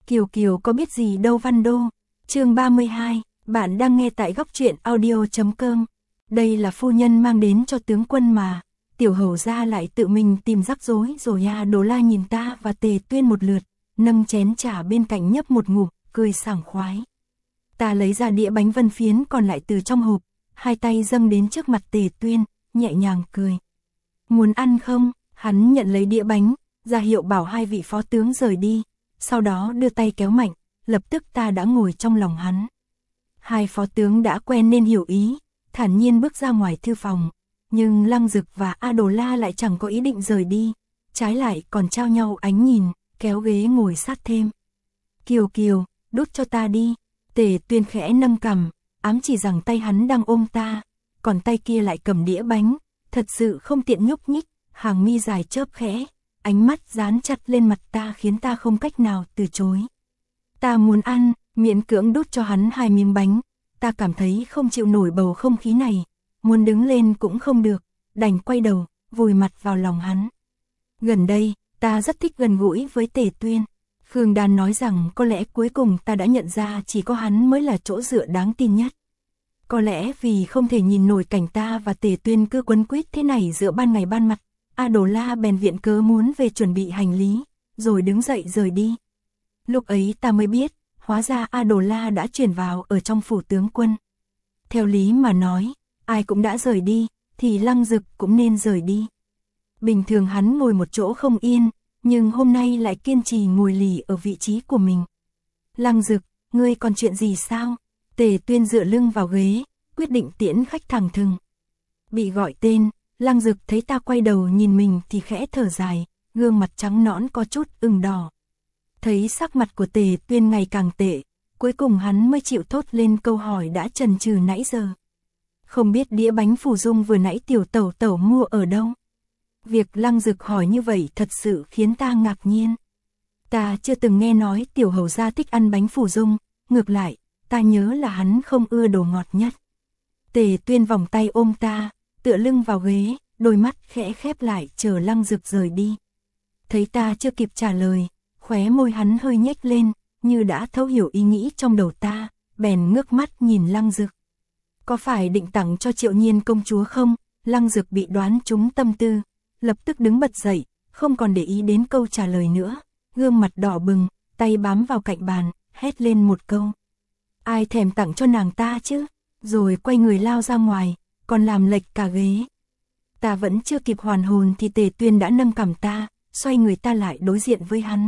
Kiều Kiều có biết gì đâu Văn Đô. Chương 32, bạn đang nghe tại góc truyện audio.com. Đây là phu nhân mang đến cho tướng quân mà. Tiểu hầu gia lại tự mình tìm rắc rối rồi à. Đồ La nhìn ta và Tề Tuyên một lượt, nâng chén trà bên cạnh nhấp một ngụm, cười sảng khoái. Ta lấy ra đĩa bánh vân phiến còn lại từ trong hộp, hai tay dâng đến trước mặt Tề Tuyên, nhẹ nhàng cười. Muốn ăn không? Hắn nhận lấy đĩa bánh, ra hiệu bảo hai vị phó tướng rời đi, sau đó đưa tay kéo mạnh, lập tức ta đã ngồi trong lòng hắn. Hai phó tướng đã quen nên hiểu ý, thản nhiên bước ra ngoài thư phòng, nhưng Lăng Dực và A Đồ La lại chẳng có ý định rời đi, trái lại còn trao nhau ánh nhìn, kéo ghế ngồi sát thêm. Kiều Kiều, đút cho ta đi. Tề Tuyên khẽ nâng cằm, ám chỉ rằng tay hắn đang ôm ta, còn tay kia lại cầm đĩa bánh, thật sự không tiện nhúc nhích, hàng mi dài chớp khẽ, ánh mắt dán chặt lên mặt ta khiến ta không cách nào từ chối. Ta muốn ăn, miễn cưỡng đút cho hắn hai miếng bánh, ta cảm thấy không chịu nổi bầu không khí này, muốn đứng lên cũng không được, đành quay đầu, vùi mặt vào lòng hắn. Gần đây, ta rất thích gần gũi với Tề Tuyên. Khương Đan nói rằng có lẽ cuối cùng ta đã nhận ra chỉ có hắn mới là chỗ dựa đáng tin nhất. Có lẽ vì không thể nhìn nổi cảnh ta và Tề Tuyên cứ quấn quýt thế này giữa ban ngày ban mặt, A Đồ La bèn viện cớ muốn về chuẩn bị hành lý, rồi đứng dậy rời đi. Lúc ấy ta mới biết, hóa ra A Đồ La đã chuyển vào ở trong phủ tướng quân. Theo lý mà nói, ai cũng đã rời đi, thì Lăng Dực cũng nên rời đi. Bình thường hắn ngồi một chỗ không yên, nhưng hôm nay lại kiên trì ngồi lì ở vị trí của mình. Lăng Dực, ngươi còn chuyện gì sao? Tề Tuyên dựa lưng vào ghế, quyết định tiễn khách thẳng thừng. Bị gọi tên, Lăng Dực thấy ta quay đầu nhìn mình thì khẽ thở dài, gương mặt trắng nõn có chút ửng đỏ. Thấy sắc mặt của Tề Tuyên ngày càng tệ, cuối cùng hắn mới chịu thốt lên câu hỏi đã chần chừ nãy giờ. Không biết đĩa bánh phù dung vừa nãy tiểu tẩu tẩu mua ở đâu? Việc Lăng Dực hỏi như vậy thật sự khiến ta ngạc nhiên. Ta chưa từng nghe nói tiểu hầu gia thích ăn bánh phù dung, ngược lại, ta nhớ là hắn không ưa đồ ngọt nhất. Tề Tuyên vòng tay ôm ta, tựa lưng vào ghế, đôi mắt khẽ khép lại chờ Lăng Dực rời đi. Thấy ta chưa kịp trả lời, khóe môi hắn hơi nhếch lên, như đã thấu hiểu ý nghĩ trong đầu ta, bèn ngước mắt nhìn Lăng Dực. Có phải định tặng cho Triệu Nhiên công chúa không? Lăng Dực bị đoán trúng tâm tư, lập tức đứng bật dậy, không còn để ý đến câu trả lời nữa, gương mặt đỏ bừng, tay bám vào cạnh bàn, hét lên một câu. Ai thèm tặng cho nàng ta chứ? Rồi quay người lao ra ngoài, còn làm lệch cả ghế. Ta vẫn chưa kịp hoàn hồn thì Tề Tuyên đã nâng cằm ta, xoay người ta lại đối diện với hắn.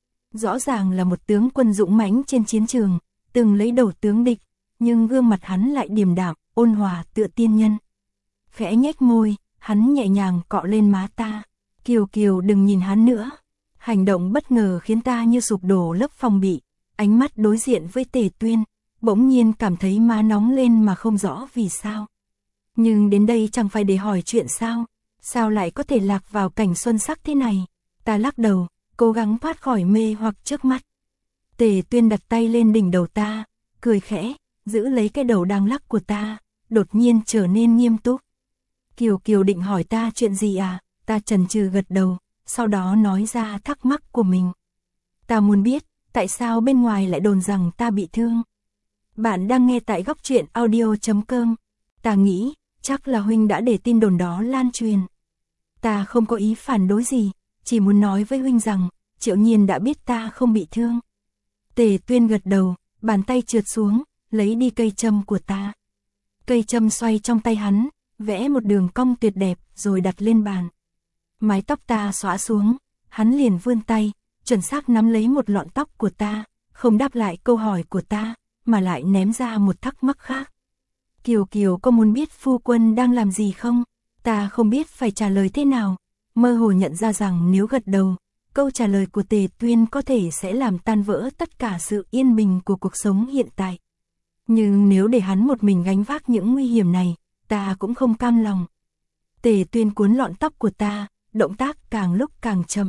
Rõ ràng là một tướng quân dũng mãnh trên chiến trường, từng lấy đầu tướng địch, nhưng gương mặt hắn lại điềm đạm, ôn hòa tựa tiên nhân. Khẽ nhếch môi, hắn nhẹ nhàng cọ lên má ta. Kiều Kiều đừng nhìn hắn nữa. Hành động bất ngờ khiến ta như sụp đổ lớp phòng bị, ánh mắt đối diện với Tề Tuyên, bỗng nhiên cảm thấy má nóng lên mà không rõ vì sao. Nhưng đến đây chẳng phải để hỏi chuyện sao? Sao lại có thể lạc vào cảnh xuân sắc thế này? Ta lắc đầu, cố gắng thoát khỏi mê hoặc trước mắt. Tề Tuyên đặt tay lên đỉnh đầu ta, cười khẽ, giữ lấy cái đầu đang lắc của ta, đột nhiên trở nên nghiêm túc. Kiều Kiều định hỏi ta chuyện gì à? Ta chần chừ gật đầu, sau đó nói ra thắc mắc của mình. Ta muốn biết, tại sao bên ngoài lại đồn rằng ta bị thương? Bạn đang nghe tại góc truyện audio.com. Ta nghĩ, chắc là huynh đã để tin đồn đó lan truyền. Ta không có ý phản đối gì, chỉ muốn nói với huynh rằng, Triệu Nhiên đã biết ta không bị thương. Tề Tuyên gật đầu, bàn tay trượt xuống, lấy đi cây châm của ta. Cây châm xoay trong tay hắn, vẽ một đường cong tuyệt đẹp rồi đặt lên bàn. Mái tóc ta xõa xuống, hắn liền vươn tay, chuẩn xác nắm lấy một lọn tóc của ta, không đáp lại câu hỏi của ta, mà lại ném ra một thắc mắc khác. Kiều Kiều có muốn biết phu quân đang làm gì không? Ta không biết phải trả lời thế nào, mơ hồ nhận ra rằng nếu gật đầu, câu trả lời của Tề Tuyên có thể sẽ làm tan vỡ tất cả sự yên bình của cuộc sống hiện tại. Nhưng nếu để hắn một mình gánh vác những nguy hiểm này, ta cũng không cam lòng. Tề Tuyên cuốn lọn tóc của ta, động tác càng lúc càng chậm.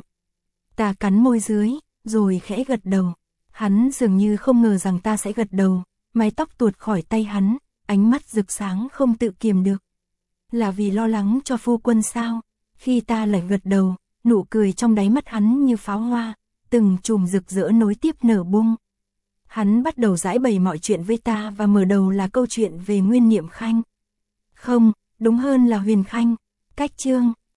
Ta cắn môi dưới, rồi khẽ gật đầu. Hắn dường như không ngờ rằng ta sẽ gật đầu, mái tóc tuột khỏi tay hắn, ánh mắt rực sáng không tự kiềm được. Là vì lo lắng cho phu quân sao? Khi ta lại gật đầu, nụ cười trong đáy mắt hắn như pháo hoa, từng chùm rực rỡ nối tiếp nở bung. Hắn bắt đầu giải bày mọi chuyện với ta và mở đầu là câu chuyện về Nguyên Niệm Khanh. Không, đúng hơn là Huyền Khanh. Cách chương